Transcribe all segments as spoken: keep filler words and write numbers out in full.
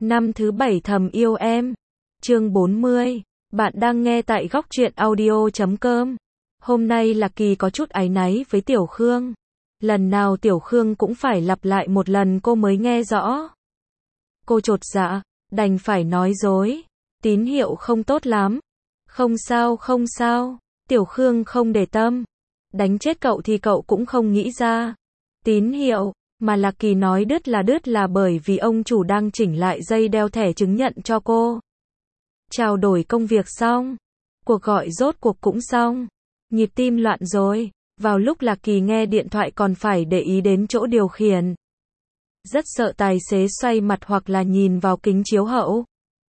Năm thứ bảy thầm yêu em. Chương bốn mươi. Bạn đang nghe tại góc truyện audio chấm com. Hôm nay là Kỳ có chút áy náy với Tiểu Khương. Lần nào Tiểu Khương cũng phải lặp lại một lần cô mới nghe rõ. Cô chột dạ, đành phải nói dối. Tín hiệu không tốt lắm. Không sao không sao. Tiểu Khương không để tâm. Đánh chết cậu thì cậu cũng không nghĩ ra. Tín hiệu. Mà là Kỳ nói đứt là đứt là bởi vì ông chủ đang chỉnh lại dây đeo thẻ chứng nhận cho cô. Trao đổi công việc xong. Cuộc gọi rốt cuộc cũng xong. Nhịp tim loạn rồi. Vào lúc là Kỳ nghe điện thoại còn phải để ý đến chỗ điều khiển. Rất sợ tài xế xoay mặt hoặc là nhìn vào kính chiếu hậu.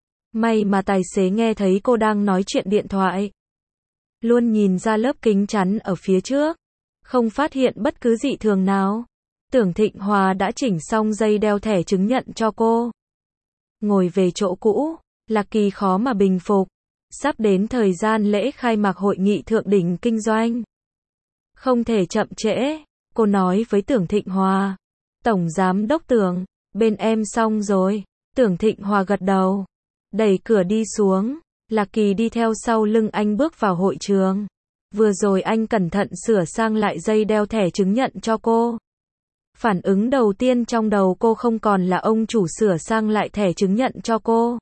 May mà tài xế nghe thấy cô đang nói chuyện điện thoại. Luôn nhìn ra lớp kính chắn ở phía trước. Không phát hiện bất cứ dị thường nào. Tưởng Thịnh Hòa đã chỉnh xong dây đeo thẻ chứng nhận cho cô. Ngồi về chỗ cũ, Lạc Kỳ khó mà bình phục. Sắp đến thời gian lễ khai mạc hội nghị thượng đỉnh kinh doanh. Không thể chậm trễ, cô nói với Tưởng Thịnh Hòa. Tổng giám đốc Tưởng, bên em xong rồi. Tưởng Thịnh Hòa gật đầu. Đẩy cửa đi xuống, Lạc Kỳ đi theo sau lưng anh bước vào hội trường. Vừa rồi anh cẩn thận sửa sang lại dây đeo thẻ chứng nhận cho cô. Phản ứng đầu tiên trong đầu cô không còn là ông chủ sửa sang lại thẻ chứng nhận cho cô,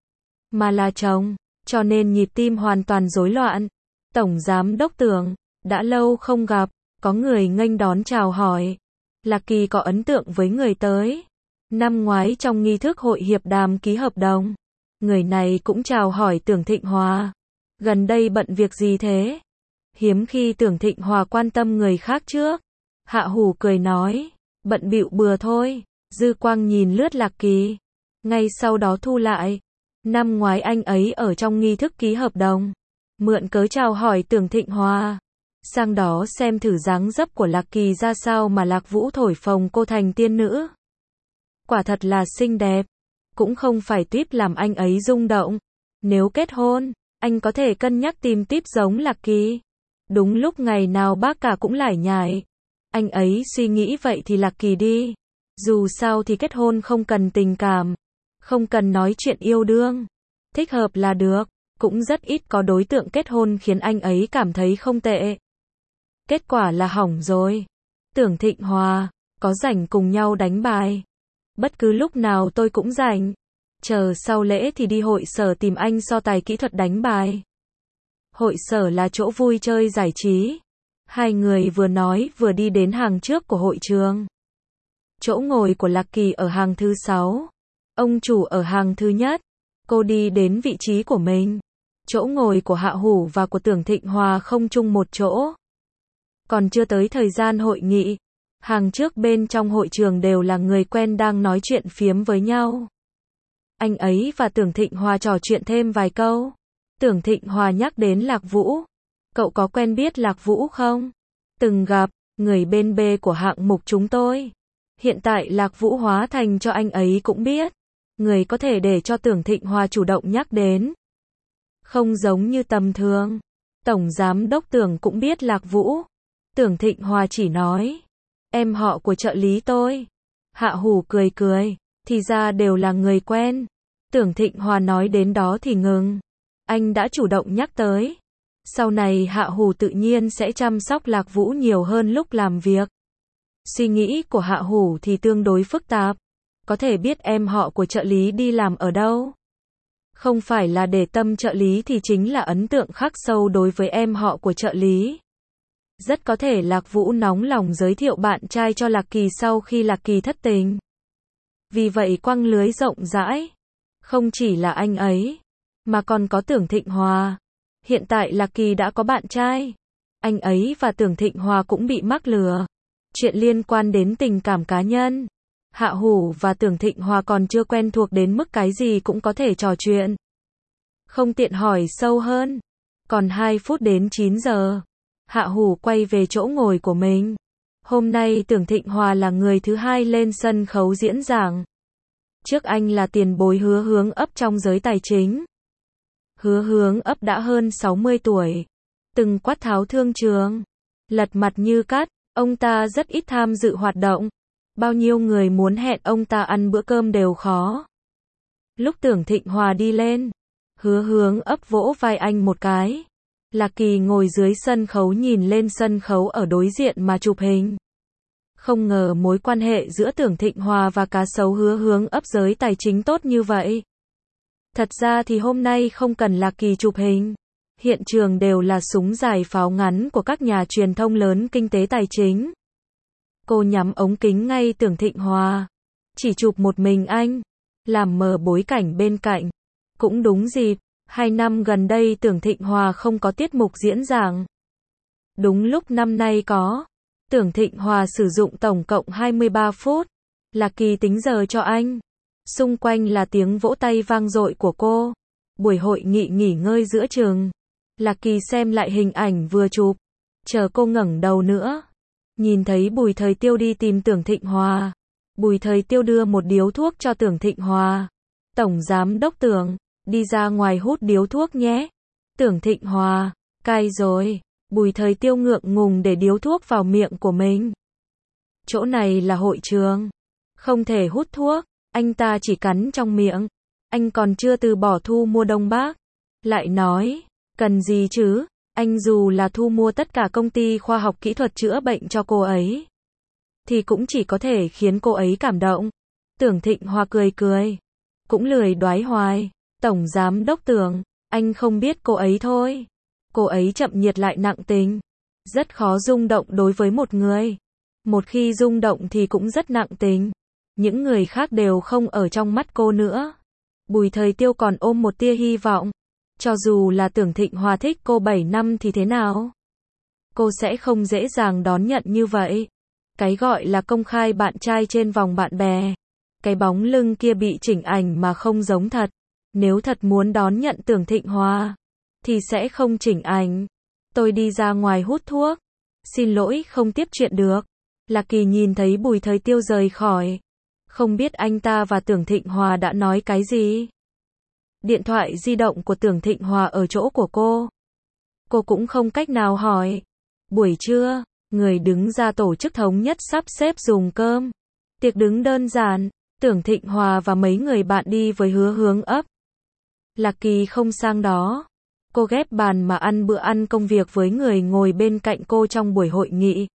mà là chồng, cho nên nhịp tim hoàn toàn rối loạn. Tổng giám đốc Tưởng, đã lâu không gặp, có người nghênh đón chào hỏi. Lạc Kỳ có ấn tượng với người tới. Năm ngoái trong nghi thức hội hiệp đàm ký hợp đồng, người này cũng chào hỏi Tưởng Thịnh Hòa. Gần đây bận việc gì thế? Hiếm khi Tưởng Thịnh Hòa quan tâm người khác trước. Hạ Hủ cười nói. Bận bịu bừa thôi. Dư quang nhìn lướt Lạc Kỳ. Ngay sau đó thu lại. Năm ngoái anh ấy ở trong nghi thức ký hợp đồng. Mượn cớ chào hỏi Tưởng Thịnh Hòa. Sang đó xem thử dáng dấp của Lạc Kỳ ra sao mà Lạc Vũ thổi phồng cô thành tiên nữ. Quả thật là xinh đẹp. Cũng không phải típ làm anh ấy rung động. Nếu kết hôn, anh có thể cân nhắc tìm típ giống Lạc Kỳ. Đúng lúc ngày nào bác cả cũng lải nhải. Anh ấy suy nghĩ vậy thì Lạc Kỳ đi. Dù sao thì kết hôn không cần tình cảm. Không cần nói chuyện yêu đương. Thích hợp là được. Cũng rất ít có đối tượng kết hôn khiến anh ấy cảm thấy không tệ. Kết quả là hỏng rồi. Tưởng Thịnh Hòa, có rảnh cùng nhau đánh bài. Bất cứ lúc nào tôi cũng rảnh. Chờ sau lễ thì đi hội sở tìm anh so tài kỹ thuật đánh bài. Hội sở là chỗ vui chơi giải trí. Hai người vừa nói vừa đi đến hàng trước của hội trường. Chỗ ngồi của Lạc Kỳ ở hàng thứ sáu. Ông chủ ở hàng thứ nhất. Cô đi đến vị trí của mình. Chỗ ngồi của Hạ Hủ và của Tưởng Thịnh Hòa không chung một chỗ. Còn chưa tới thời gian hội nghị. Hàng trước bên trong hội trường đều là người quen đang nói chuyện phiếm với nhau. Anh ấy và Tưởng Thịnh Hòa trò chuyện thêm vài câu. Tưởng Thịnh Hòa nhắc đến Lạc Vũ. Cậu có quen biết Lạc Vũ không? Từng gặp, người bên B của hạng mục chúng tôi. Hiện tại Lạc Vũ hóa thành cho anh ấy cũng biết. Người có thể để cho Tưởng Thịnh Hòa chủ động nhắc đến. Không giống như tầm thường. Tổng giám đốc Tưởng cũng biết Lạc Vũ. Tưởng Thịnh Hòa chỉ nói. Em họ của trợ lý tôi. Hạ Hủ cười cười. Thì ra đều là người quen. Tưởng Thịnh Hòa nói đến đó thì ngừng. Anh đã chủ động nhắc tới. Sau này Hạ Hủ tự nhiên sẽ chăm sóc Lạc Vũ nhiều hơn lúc làm việc. Suy nghĩ của Hạ Hủ thì tương đối phức tạp. Có thể biết em họ của trợ lý đi làm ở đâu. Không phải là để tâm trợ lý thì chính là ấn tượng khắc sâu đối với em họ của trợ lý. Rất có thể Lạc Vũ nóng lòng giới thiệu bạn trai cho Lạc Kỳ sau khi Lạc Kỳ thất tình. Vì vậy quăng lưới rộng rãi. Không chỉ là anh ấy, mà còn có Tưởng Thịnh Hòa. Hiện tại Lạc Kỳ đã có bạn trai. Anh ấy và Tưởng Thịnh Hòa cũng bị mắc lừa. Chuyện liên quan đến tình cảm cá nhân. Hạ Hủ và Tưởng Thịnh Hòa còn chưa quen thuộc đến mức cái gì cũng có thể trò chuyện. Không tiện hỏi sâu hơn. Còn hai phút đến chín giờ. Hạ Hủ quay về chỗ ngồi của mình. Hôm nay Tưởng Thịnh Hòa là người thứ hai lên sân khấu diễn giảng. Trước anh là tiền bối Hứa Hướng Ấp trong giới tài chính. Hứa Hướng Ấp đã hơn sáu mươi tuổi. Từng quát tháo thương trường. Lật mặt như cát. Ông ta rất ít tham dự hoạt động. Bao nhiêu người muốn hẹn ông ta ăn bữa cơm đều khó. Lúc Tưởng Thịnh Hòa đi lên, Hứa Hướng ấp vỗ vai anh một cái. Lạc Kỳ ngồi dưới sân khấu nhìn lên sân khấu ở đối diện mà chụp hình. Không ngờ mối quan hệ giữa Tưởng Thịnh Hòa và cá sấu Hứa Hướng ấp giới tài chính tốt như vậy. Thật ra thì hôm nay không cần Lạc Kỳ chụp hình. Hiện trường đều là súng dài pháo ngắn của các nhà truyền thông lớn kinh tế tài chính. Cô nhắm ống kính ngay Tưởng Thịnh Hòa. Chỉ chụp một mình anh. Làm mờ bối cảnh bên cạnh. Cũng đúng dịp. Hai năm gần đây Tưởng Thịnh Hòa không có tiết mục diễn giảng. Đúng lúc năm nay có. Tưởng Thịnh Hòa sử dụng tổng cộng hai mươi ba phút. Lạc Kỳ tính giờ cho anh. Xung quanh là tiếng vỗ tay vang dội của cô. Buổi hội nghị nghỉ ngơi giữa trường. Lạc Kỳ xem lại hình ảnh vừa chụp. Chờ cô ngẩng đầu nữa. Nhìn thấy Bùi Thời Tiêu đi tìm Tưởng Thịnh Hòa. Bùi Thời Tiêu đưa một điếu thuốc cho Tưởng Thịnh Hòa. Tổng giám đốc Tưởng, đi ra ngoài hút điếu thuốc nhé. Tưởng Thịnh Hòa, cay rồi. Bùi Thời Tiêu ngượng ngùng để điếu thuốc vào miệng của mình. Chỗ này là hội trường. Không thể hút thuốc. Anh ta chỉ cắn trong miệng. Anh còn chưa từ bỏ thu mua Đông Bắc. Lại nói, cần gì chứ? Anh dù là thu mua tất cả công ty khoa học kỹ thuật chữa bệnh cho cô ấy, thì cũng chỉ có thể khiến cô ấy cảm động. Tưởng Thịnh Hòa cười cười. Cũng lười đoái hoài. Tổng giám đốc Tưởng, anh không biết cô ấy thôi. Cô ấy chậm nhiệt lại nặng tình. Rất khó rung động đối với một người. Một khi rung động thì cũng rất nặng tình. Những người khác đều không ở trong mắt cô nữa. Bùi Thời Tiêu còn ôm một tia hy vọng. Cho dù là Tưởng Thịnh Hòa thích cô bảy năm thì thế nào? Cô sẽ không dễ dàng đón nhận như vậy. Cái gọi là công khai bạn trai trên vòng bạn bè. Cái bóng lưng kia bị chỉnh ảnh mà không giống thật. Nếu thật muốn đón nhận Tưởng Thịnh Hòa, thì sẽ không chỉnh ảnh. Tôi đi ra ngoài hút thuốc. Xin lỗi không tiếp chuyện được. Lạc Kỳ nhìn thấy Bùi Thời Tiêu rời khỏi. Không biết anh ta và Tưởng Thịnh Hòa đã nói cái gì. Điện thoại di động của Tưởng Thịnh Hòa ở chỗ của cô. Cô cũng không cách nào hỏi. Buổi trưa, người đứng ra tổ chức thống nhất sắp xếp dùng cơm. Tiệc đứng đơn giản, Tưởng Thịnh Hòa và mấy người bạn đi với Hứa Hướng ấp. Lạc Kỳ không sang đó. Cô ghép bàn mà ăn bữa ăn công việc với người ngồi bên cạnh cô trong buổi hội nghị.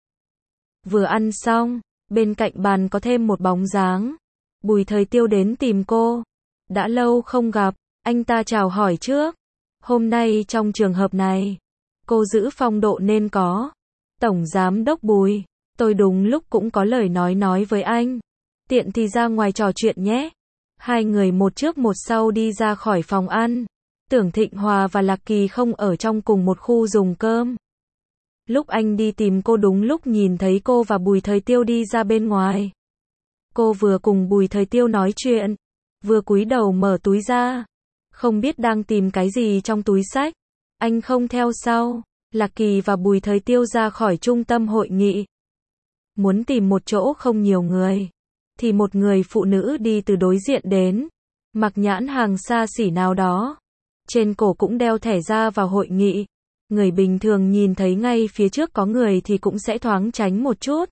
Vừa ăn xong, bên cạnh bàn có thêm một bóng dáng. Bùi Thời Tiêu đến tìm cô. Đã lâu không gặp, anh ta chào hỏi trước. Hôm nay trong trường hợp này, cô giữ phong độ nên có. Tổng giám đốc Bùi, tôi đúng lúc cũng có lời nói nói với anh. Tiện thì ra ngoài trò chuyện nhé. Hai người một trước một sau đi ra khỏi phòng ăn. Tưởng Thịnh Hòa và Lạc Kỳ không ở trong cùng một khu dùng cơm. Lúc anh đi tìm cô đúng lúc nhìn thấy cô và Bùi Thời Tiêu đi ra bên ngoài. Cô vừa cùng Bùi Thời Tiêu nói chuyện, vừa cúi đầu mở túi ra. Không biết đang tìm cái gì trong túi xách. Anh không theo sau. Lạc Kỳ và Bùi Thời Tiêu ra khỏi trung tâm hội nghị. Muốn tìm một chỗ không nhiều người, thì một người phụ nữ đi từ đối diện đến. Mặc nhãn hàng xa xỉ nào đó. Trên cổ cũng đeo thẻ ra vào hội nghị. Người bình thường nhìn thấy ngay phía trước có người thì cũng sẽ thoáng tránh một chút.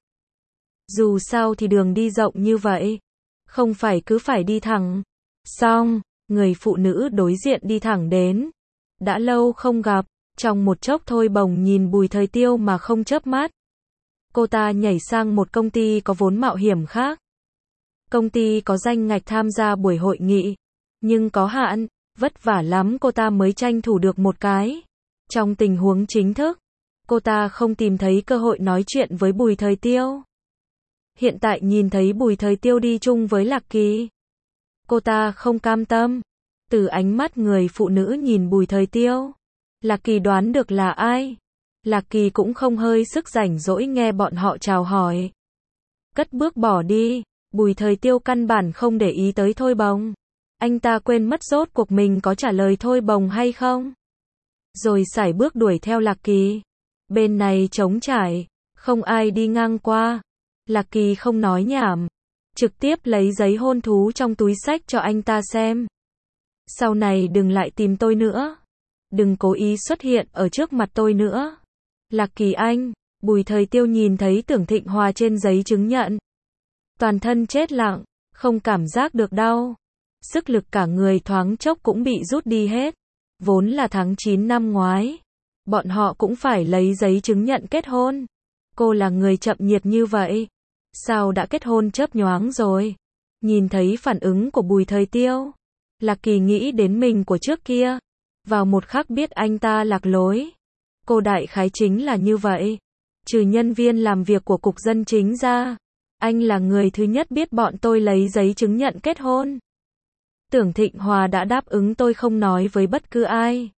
Dù sao thì đường đi rộng như vậy. Không phải cứ phải đi thẳng. Xong, người phụ nữ đối diện đi thẳng đến. Đã lâu không gặp. Trong một chốc thôi bồng nhìn Bùi Thời Tiêu mà không chớp mắt. Cô ta nhảy sang một công ty có vốn mạo hiểm khác. Công ty có danh ngạch tham gia buổi hội nghị. Nhưng có hạn, vất vả lắm cô ta mới tranh thủ được một cái. Trong tình huống chính thức, cô ta không tìm thấy cơ hội nói chuyện với Bùi Thời Tiêu. Hiện tại nhìn thấy Bùi Thời Tiêu đi chung với Lạc Kỳ. Cô ta không cam tâm. Từ ánh mắt người phụ nữ nhìn Bùi Thời Tiêu, Lạc Kỳ đoán được là ai. Lạc Kỳ cũng không hơi sức rảnh rỗi nghe bọn họ chào hỏi. Cất bước bỏ đi. Bùi Thời Tiêu căn bản không để ý tới Thôi Bồng. Anh ta quên mất rốt cuộc mình có trả lời Thôi Bồng hay không. Rồi sải bước đuổi theo Lạc Kỳ. Bên này trống trải, không ai đi ngang qua. Lạc Kỳ không nói nhảm, trực tiếp lấy giấy hôn thú trong túi xách cho anh ta xem. Sau này đừng lại tìm tôi nữa. Đừng cố ý xuất hiện ở trước mặt tôi nữa. Lạc Kỳ anh. Bùi Thời Tiêu nhìn thấy Tưởng Thịnh Hòa trên giấy chứng nhận. Toàn thân chết lặng, không cảm giác được đau. sức lực cả người thoáng chốc cũng bị rút đi hết. Vốn là tháng chín năm ngoái, bọn họ cũng phải lấy giấy chứng nhận kết hôn. Cô là người chậm nhiệt như vậy, sao đã kết hôn chớp nhoáng rồi? Nhìn thấy phản ứng của Bùi Thời Tiêu, Lạc Kỳ nghĩ đến mình của trước kia, vào một khắc biết anh ta lạc lối. Cô đại khái chính là như vậy, trừ nhân viên làm việc của cục dân chính ra, anh là người thứ nhất biết bọn tôi lấy giấy chứng nhận kết hôn. Tưởng Thịnh Hòa đã đáp ứng tôi không nói với bất cứ ai.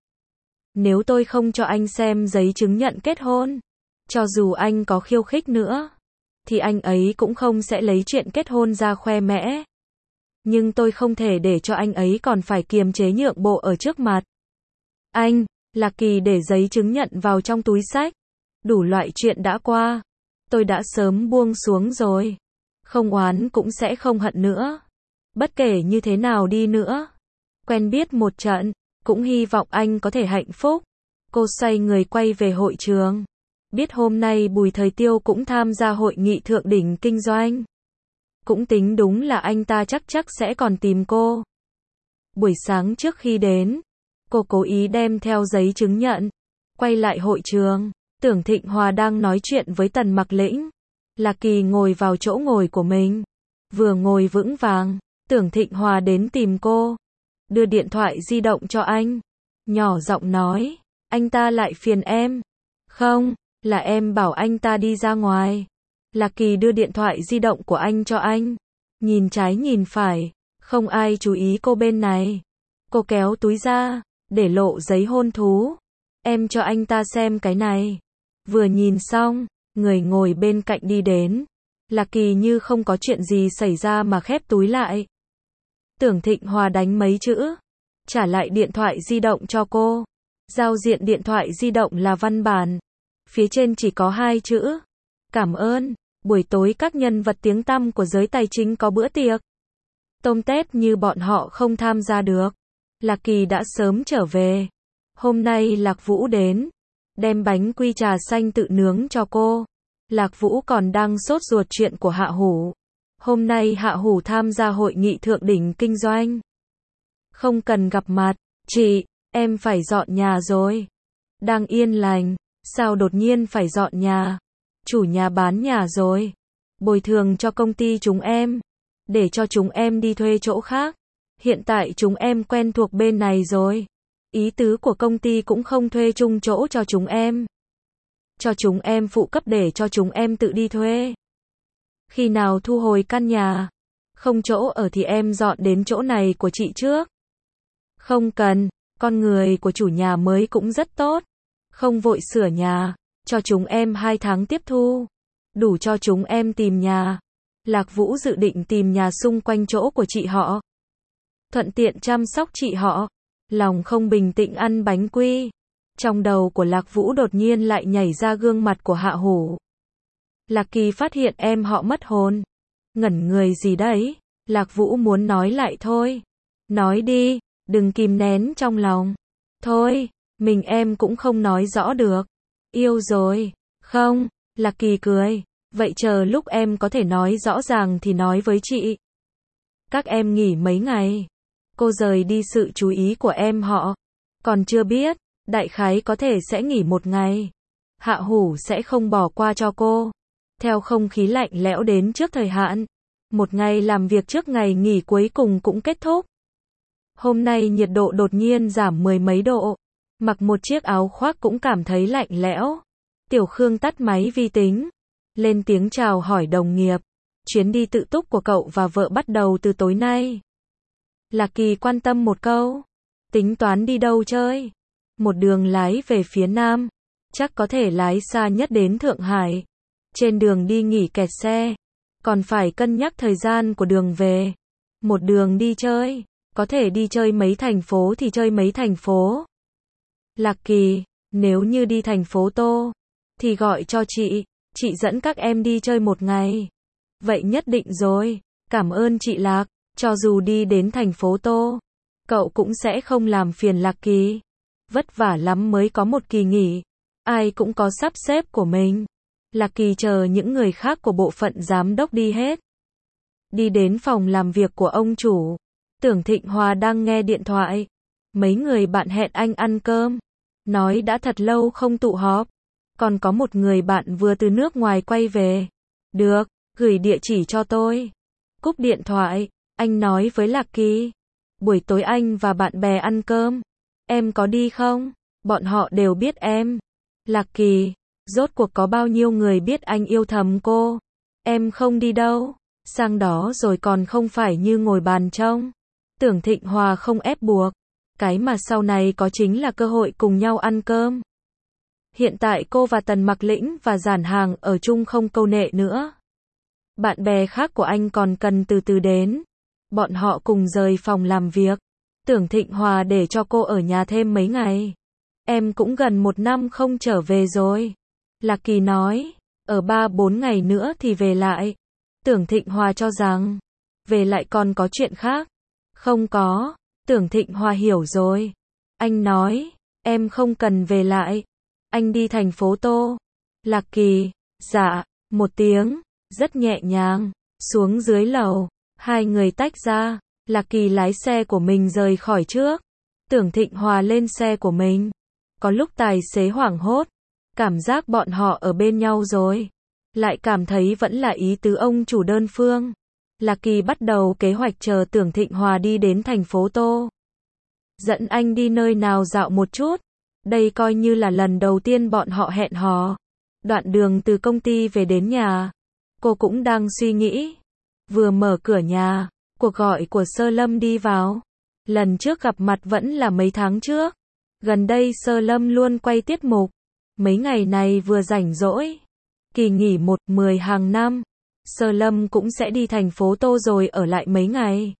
Nếu tôi không cho anh xem giấy chứng nhận kết hôn, cho dù anh có khiêu khích nữa, thì anh ấy cũng không sẽ lấy chuyện kết hôn ra khoe mẽ. Nhưng tôi không thể để cho anh ấy còn phải kiềm chế nhượng bộ ở trước mặt anh. Lạc Kỳ để giấy chứng nhận vào trong túi xách. Đủ loại chuyện đã qua, tôi đã sớm buông xuống rồi. Không oán cũng sẽ không hận nữa. Bất kể như thế nào đi nữa, quen biết một trận, cũng hy vọng anh có thể hạnh phúc. Cô xoay người quay về hội trường. Biết hôm nay Bùi Thời Tiêu cũng tham gia hội nghị thượng đỉnh kinh doanh. Cũng tính đúng là anh ta chắc chắc sẽ còn tìm cô. Buổi sáng trước khi đến, cô cố ý đem theo giấy chứng nhận. Quay lại hội trường, Tưởng Thịnh Hòa đang nói chuyện với Tần Mặc Lĩnh. Lạc Kỳ ngồi vào chỗ ngồi của mình. Vừa ngồi vững vàng, Tưởng Thịnh Hòa đến tìm cô. Đưa điện thoại di động cho anh. Nhỏ giọng nói, anh ta lại phiền em. Không, là em bảo anh ta đi ra ngoài. Lạc Kỳ đưa điện thoại di động của anh cho anh. Nhìn trái nhìn phải, không ai chú ý cô bên này. Cô kéo túi ra, để lộ giấy hôn thú. Em cho anh ta xem cái này. Vừa nhìn xong, người ngồi bên cạnh đi đến. Lạc Kỳ như không có chuyện gì xảy ra mà khép túi lại. Tưởng Thịnh Hòa đánh mấy chữ, trả lại điện thoại di động cho cô. Giao diện điện thoại di động là văn bản. Phía trên chỉ có hai chữ. Cảm ơn, buổi tối các nhân vật tiếng tăm của giới tài chính có bữa tiệc tôm tép như bọn họ không tham gia được. Lạc Kỳ đã sớm trở về. Hôm nay Lạc Vũ đến, đem bánh quy trà xanh tự nướng cho cô. Lạc Vũ còn đang sốt ruột chuyện của Hạ Hủ. Hôm nay Hạ Hủ tham gia hội nghị thượng đỉnh kinh doanh. Không cần gặp mặt, chị, em phải dọn nhà rồi. Đang yên lành, sao đột nhiên phải dọn nhà? Chủ nhà bán nhà rồi. Bồi thường cho công ty chúng em, để cho chúng em đi thuê chỗ khác. Hiện tại chúng em quen thuộc bên này rồi. Ý tứ của công ty cũng không thuê chung chỗ cho chúng em. Cho chúng em phụ cấp để cho chúng em tự đi thuê. Khi nào thu hồi căn nhà, không chỗ ở thì em dọn đến chỗ này của chị trước. Không cần, con người của chủ nhà mới cũng rất tốt. Không vội sửa nhà, cho chúng em hai tháng tiếp thu. Đủ cho chúng em tìm nhà. Lạc Vũ dự định tìm nhà xung quanh chỗ của chị họ. Thuận tiện chăm sóc chị họ. Lòng không bình tĩnh ăn bánh quy. Trong đầu của Lạc Vũ đột nhiên lại nhảy ra gương mặt của Hạ Hủ. Lạc Kỳ phát hiện em họ mất hồn. Ngẩn người gì đấy? Lạc Vũ muốn nói lại thôi. Nói đi, đừng kìm nén trong lòng. Thôi, mình em cũng không nói rõ được. Yêu rồi. Không, Lạc Kỳ cười. Vậy chờ lúc em có thể nói rõ ràng thì nói với chị. Các em nghỉ mấy ngày. Cô rời đi sự chú ý của em họ. Còn chưa biết, đại khái có thể sẽ nghỉ một ngày. Hạ Hủ sẽ không bỏ qua cho cô. Theo không khí lạnh lẽo đến trước thời hạn. Một ngày làm việc trước ngày nghỉ cuối cùng cũng kết thúc. Hôm nay nhiệt độ đột nhiên giảm mười mấy độ. Mặc một chiếc áo khoác cũng cảm thấy lạnh lẽo. Tiểu Khương tắt máy vi tính. Lên tiếng chào hỏi đồng nghiệp. Chuyến đi tự túc của cậu và vợ bắt đầu từ tối nay. Lạc Kỳ quan tâm một câu. Tính toán đi đâu chơi? Một đường lái về phía nam. Chắc có thể lái xa nhất đến Thượng Hải. Trên đường đi nghỉ kẹt xe. Còn phải cân nhắc thời gian của đường về. Một đường đi chơi. Có thể đi chơi mấy thành phố thì chơi mấy thành phố. Lạc Kỳ, nếu như đi thành phố Tô, thì gọi cho chị. Chị dẫn các em đi chơi một ngày. Vậy nhất định rồi. Cảm ơn chị Lạc. Cho dù đi đến thành phố Tô, cậu cũng sẽ không làm phiền Lạc Kỳ. Vất vả lắm mới có một kỳ nghỉ. Ai cũng có sắp xếp của mình. Lạc Kỳ chờ những người khác của bộ phận giám đốc đi hết. Đi đến phòng làm việc của ông chủ. Tưởng Thịnh Hòa đang nghe điện thoại. Mấy người bạn hẹn anh ăn cơm. Nói đã thật lâu không tụ họp. Còn có một người bạn vừa từ nước ngoài quay về. Được, gửi địa chỉ cho tôi. Cúp điện thoại, anh nói với Lạc Kỳ. Buổi tối anh và bạn bè ăn cơm. Em có đi không? Bọn họ đều biết em. Lạc Kỳ, rốt cuộc có bao nhiêu người biết anh yêu thầm cô? Em không đi đâu. Sang đó rồi còn không phải như ngồi bàn trông. Tưởng Thịnh Hòa không ép buộc. Cái mà sau này có chính là cơ hội cùng nhau ăn cơm. Hiện tại cô và Tần Mặc Lĩnh và Giản Hàng ở chung không câu nệ nữa. Bạn bè khác của anh còn cần từ từ đến. Bọn họ cùng rời phòng làm việc. Tưởng Thịnh Hòa để cho cô ở nhà thêm mấy ngày. Em cũng gần một năm không trở về rồi. Lạc Kỳ nói, ở ba bốn ngày nữa thì về lại. Tưởng Thịnh Hòa cho rằng, về lại còn có chuyện khác. Không có, Tưởng Thịnh Hòa hiểu rồi. Anh nói, em không cần về lại. Anh đi thành phố Tô. Lạc Kỳ, dạ, một tiếng, rất nhẹ nhàng, xuống dưới lầu. Hai người tách ra, Lạc Kỳ lái xe của mình rời khỏi trước. Tưởng Thịnh Hòa lên xe của mình. Có lúc tài xế hoảng hốt, cảm giác bọn họ ở bên nhau rồi. Lại cảm thấy vẫn là ý tứ ông chủ đơn phương. Lạc Kỳ bắt đầu kế hoạch chờ Tưởng Thịnh Hòa đi đến thành phố Tô. Dẫn anh đi nơi nào dạo một chút. Đây coi như là lần đầu tiên bọn họ hẹn hò. Đoạn đường từ công ty về đến nhà. Cô cũng đang suy nghĩ. Vừa mở cửa nhà, cuộc gọi của Sơ Lâm đi vào. Lần trước gặp mặt vẫn là mấy tháng trước. Gần đây Sơ Lâm luôn quay tiết mục. Mấy ngày này vừa rảnh rỗi. Kỳ nghỉ một mười hàng năm. Sơ Lâm cũng sẽ đi thành phố Tô rồi ở lại mấy ngày.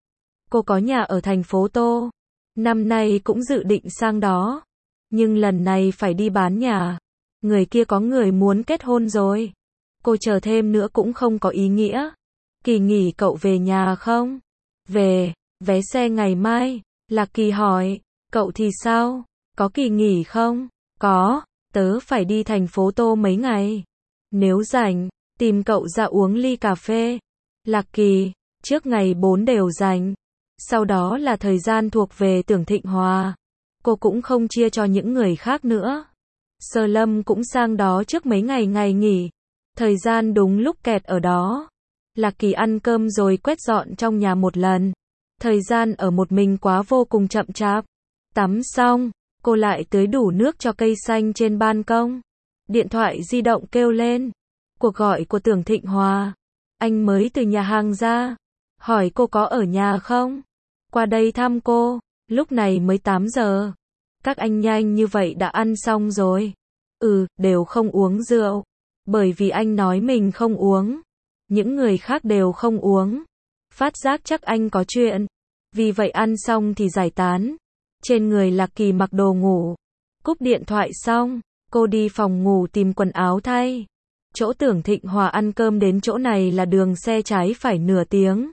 Cô có nhà ở thành phố Tô. Năm nay cũng dự định sang đó. Nhưng lần này phải đi bán nhà. Người kia có người muốn kết hôn rồi. Cô chờ thêm nữa cũng không có ý nghĩa. Kỳ nghỉ cậu về nhà không? Về, vé xe ngày mai. Lạc Kỳ hỏi, cậu thì sao? Có kỳ nghỉ không? Có, tớ phải đi thành phố Tô mấy ngày. Nếu rảnh, tìm cậu ra uống ly cà phê. Lạc Kỳ, trước ngày bốn đều rảnh. Sau đó là thời gian thuộc về Tưởng Thịnh Hòa. Cô cũng không chia cho những người khác nữa. Sơ Lâm cũng sang đó trước mấy ngày ngày nghỉ. Thời gian đúng lúc kẹt ở đó. Lạc Kỳ ăn cơm rồi quét dọn trong nhà một lần. Thời gian ở một mình quá vô cùng chậm chạp. Tắm xong, cô lại tưới đủ nước cho cây xanh trên ban công. Điện thoại di động kêu lên. Cuộc gọi của Tưởng Thịnh Hòa. Anh mới từ nhà hàng ra. Hỏi cô có ở nhà không? Qua đây thăm cô. Lúc này mới tám giờ. Các anh nhanh như vậy đã ăn xong rồi. Ừ, đều không uống rượu. Bởi vì anh nói mình không uống. Những người khác đều không uống. Phát giác chắc anh có chuyện. Vì vậy ăn xong thì giải tán. Trên người Lạc Kỳ mặc đồ ngủ. Cúp điện thoại xong, cô đi phòng ngủ tìm quần áo thay. Chỗ Tưởng Thịnh Hòa ăn cơm đến chỗ này là đường xe trái phải nửa tiếng.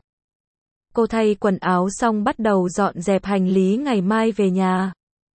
Cô thay quần áo xong bắt đầu dọn dẹp hành lý ngày mai về nhà.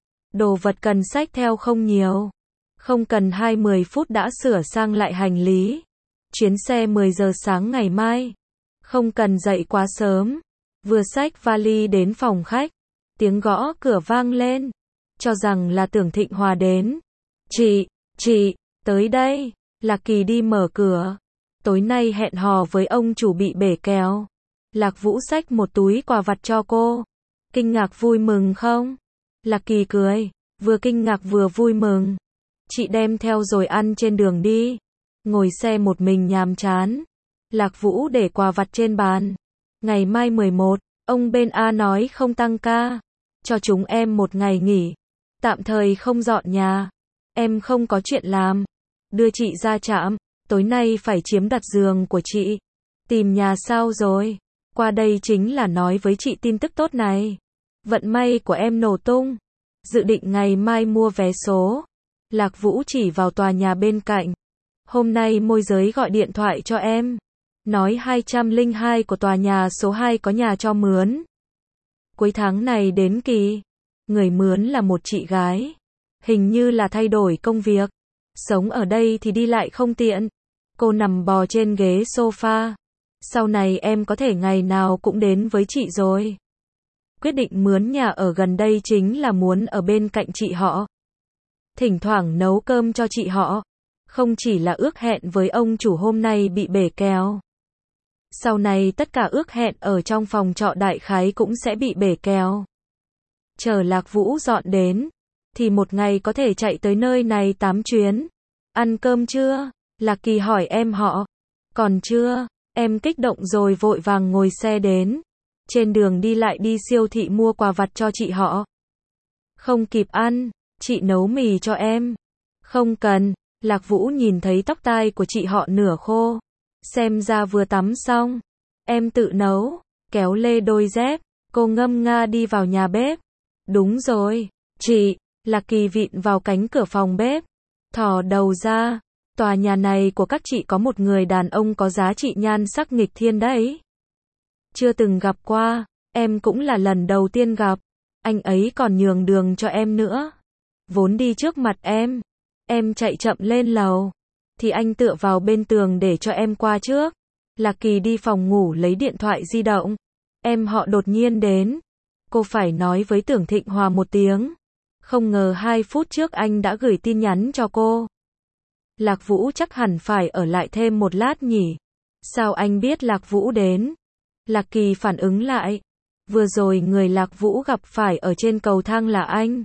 Đồ vật cần xách theo không nhiều. Không cần hai mươi phút đã sửa sang lại hành lý. Chuyến xe mười giờ sáng ngày mai. Không cần dậy quá sớm. Vừa xách vali đến phòng khách. Tiếng gõ cửa vang lên. Cho rằng là Tưởng Thịnh Hòa đến. Chị, chị, tới đây. Lạc Kỳ đi mở cửa. Tối nay hẹn hò với ông chủ bị bể kèo. Lạc Vũ xách một túi quà vặt cho cô. Kinh ngạc vui mừng không? Lạc Kỳ cười. Vừa kinh ngạc vừa vui mừng. Chị đem theo rồi ăn trên đường đi. Ngồi xe một mình nhàm chán. Lạc Vũ để quà vặt trên bàn. Ngày mai mười một, ông bên A nói không tăng ca. Cho chúng em một ngày nghỉ. Tạm thời không dọn nhà. Em không có chuyện làm. Đưa chị ra trạm. Tối nay phải chiếm đặt giường của chị. Tìm nhà sao rồi? Qua đây chính là nói với chị tin tức tốt này. Vận may của em nổ tung. Dự định ngày mai mua vé số. Lạc Vũ chỉ vào tòa nhà bên cạnh. Hôm nay môi giới gọi điện thoại cho em. Nói hai trăm lẻ hai của tòa nhà số hai có nhà cho mướn. Cuối tháng này đến kỳ. Người mướn là một chị gái. Hình như là thay đổi công việc. Sống ở đây thì đi lại không tiện. Cô nằm bò trên ghế sofa. Sau này em có thể ngày nào cũng đến với chị rồi. Quyết định mướn nhà ở gần đây chính là muốn ở bên cạnh chị họ. Thỉnh thoảng nấu cơm cho chị họ. Không chỉ là ước hẹn với ông chủ hôm nay bị bể kèo. Sau này tất cả ước hẹn ở trong phòng trọ đại khái cũng sẽ bị bể kèo. Chờ Lạc Vũ dọn đến, thì một ngày có thể chạy tới nơi này tám chuyến. Ăn cơm chưa? Lạc Kỳ hỏi em họ. Còn chưa, em kích động rồi vội vàng ngồi xe đến. Trên đường đi lại đi siêu thị mua quà vặt cho chị họ. Không kịp ăn, chị nấu mì cho em. Không cần, Lạc Vũ nhìn thấy tóc tai của chị họ nửa khô. Xem ra vừa tắm xong. Em tự nấu, kéo lê đôi dép, cô ngâm nga đi vào nhà bếp. Đúng rồi, chị, Lạc Kỳ vịn vào cánh cửa phòng bếp. Thò đầu ra, tòa nhà này của các chị có một người đàn ông có giá trị nhan sắc nghịch thiên đấy. Chưa từng gặp qua, em cũng là lần đầu tiên gặp. Anh ấy còn nhường đường cho em nữa. Vốn đi trước mặt em. Em chạy chậm lên lầu. Thì anh tựa vào bên tường để cho em qua trước. Lạc Kỳ đi phòng ngủ lấy điện thoại di động. Em họ đột nhiên đến. Cô phải nói với Tưởng Thịnh Hòa một tiếng. Không ngờ hai phút trước anh đã gửi tin nhắn cho cô. Lạc Vũ chắc hẳn phải ở lại thêm một lát nhỉ. Sao anh biết Lạc Vũ đến? Lạc Kỳ phản ứng lại. Vừa rồi người Lạc Vũ gặp phải ở trên cầu thang là anh.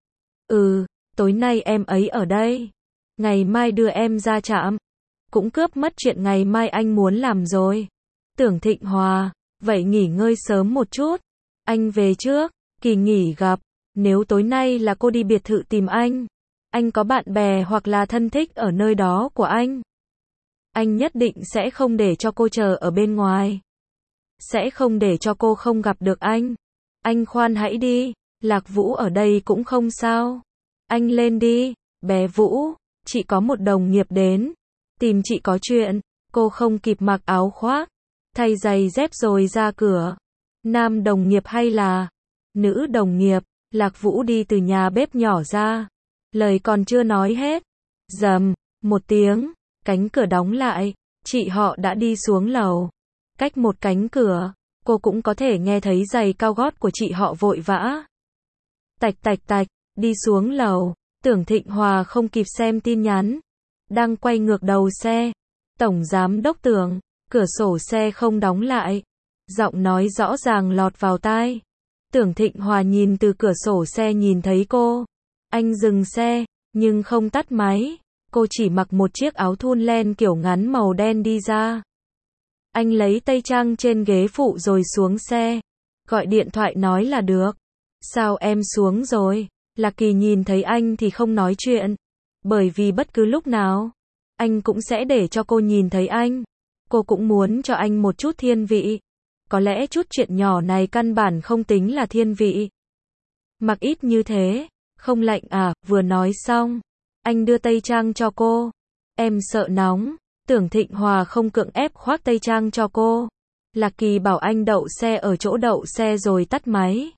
Ừ, tối nay em ấy ở đây. Ngày mai đưa em ra trạm. Cũng cướp mất chuyện ngày mai anh muốn làm rồi. Tưởng Thịnh Hòa, vậy nghỉ ngơi sớm một chút. Anh về trước, Kỳ nghỉ gặp. Nếu tối nay là cô đi biệt thự tìm anh. Anh có bạn bè hoặc là thân thích ở nơi đó của anh. Anh nhất định sẽ không để cho cô chờ ở bên ngoài. Sẽ không để cho cô không gặp được anh. Anh khoan hãy đi, Lạc Vũ ở đây cũng không sao. Anh lên đi, bé Vũ, chị có một đồng nghiệp đến. Tìm chị có chuyện, cô không kịp mặc áo khoác. Thay giày dép rồi ra cửa. Nam đồng nghiệp hay là nữ đồng nghiệp, Lạc Vũ đi từ nhà bếp nhỏ ra. Lời còn chưa nói hết. Rầm, một tiếng, cánh cửa đóng lại, chị họ đã đi xuống lầu. Cách một cánh cửa, cô cũng có thể nghe thấy giày cao gót của chị họ vội vã. Tạch tạch tạch, đi xuống lầu, Tưởng Thịnh Hòa không kịp xem tin nhắn. Đang quay ngược đầu xe. Tổng giám đốc Tưởng, cửa sổ xe không đóng lại. Giọng nói rõ ràng lọt vào tai. Tưởng Thịnh Hòa nhìn từ cửa sổ xe nhìn thấy cô. Anh dừng xe, nhưng không tắt máy. Cô chỉ mặc một chiếc áo thun len kiểu ngắn màu đen đi ra. Anh lấy tay trang trên ghế phụ rồi xuống xe. Gọi điện thoại nói là được. Sao em xuống rồi? Lạc Kỳ nhìn thấy anh thì không nói chuyện. Bởi vì bất cứ lúc nào, anh cũng sẽ để cho cô nhìn thấy anh. Cô cũng muốn cho anh một chút thiên vị. Có lẽ chút chuyện nhỏ này căn bản không tính là thiên vị. Mặc ít như thế, không lạnh à? Vừa nói xong, anh đưa tây trang cho cô. Em sợ nóng. Tưởng Thịnh Hòa không cưỡng ép khoác tây trang cho cô. Lạc Kỳ bảo anh đậu xe ở chỗ đậu xe rồi tắt máy.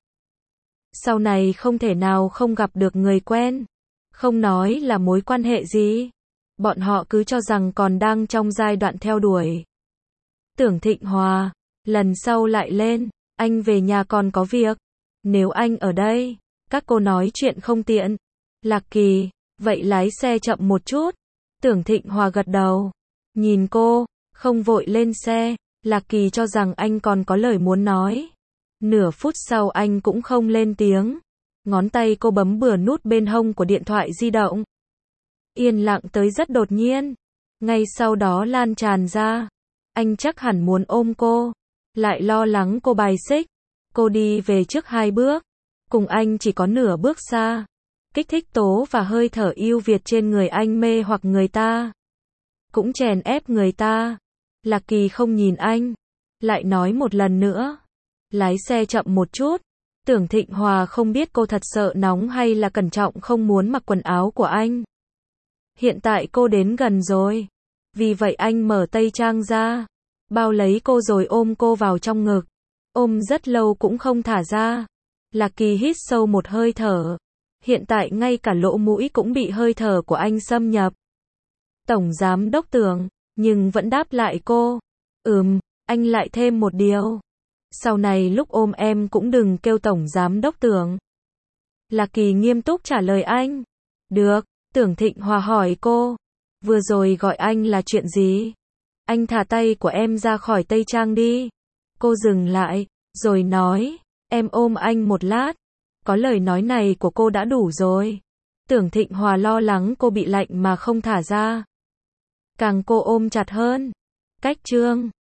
Sau này không thể nào không gặp được người quen. Không nói là mối quan hệ gì. Bọn họ cứ cho rằng còn đang trong giai đoạn theo đuổi. Tưởng Thịnh Hòa, lần sau lại lên, anh về nhà còn có việc. Nếu anh ở đây, các cô nói chuyện không tiện. Lạc Kỳ, vậy lái xe chậm một chút. Tưởng Thịnh Hòa gật đầu. Nhìn cô, không vội lên xe. Lạc Kỳ cho rằng anh còn có lời muốn nói. Nửa phút sau anh cũng không lên tiếng. Ngón tay cô bấm bừa nút bên hông của điện thoại di động. Yên lặng tới rất đột nhiên. Ngay sau đó lan tràn ra. Anh chắc hẳn muốn ôm cô. Lại lo lắng cô bài xích. Cô đi về trước hai bước. Cùng anh chỉ có nửa bước xa. Kích thích tố và hơi thở yêu Việt trên người anh mê hoặc người ta. Cũng chèn ép người ta. Lạc Kỳ không nhìn anh. Lại nói một lần nữa. Lái xe chậm một chút. Tưởng Thịnh Hòa không biết cô thật sợ nóng hay là cẩn trọng không muốn mặc quần áo của anh. Hiện tại cô đến gần rồi. Vì vậy anh mở tây trang ra. Bao lấy cô rồi ôm cô vào trong ngực. Ôm rất lâu cũng không thả ra. Lạc Kỳ hít sâu một hơi thở. Hiện tại ngay cả lỗ mũi cũng bị hơi thở của anh xâm nhập. Tổng giám đốc Tưởng, nhưng vẫn đáp lại cô. Ừm, anh lại thêm một điều. Sau này lúc ôm em cũng đừng kêu Tổng Giám Đốc Tưởng. Lạc Kỳ nghiêm túc trả lời anh. Được, Tưởng Thịnh Hòa hỏi cô. Vừa rồi gọi anh là chuyện gì? Anh thả tay của em ra khỏi tây trang đi. Cô dừng lại, rồi nói, em ôm anh một lát. Có lời nói này của cô đã đủ rồi. Tưởng Thịnh Hòa lo lắng cô bị lạnh mà không thả ra. Càng cô ôm chặt hơn. Cách chương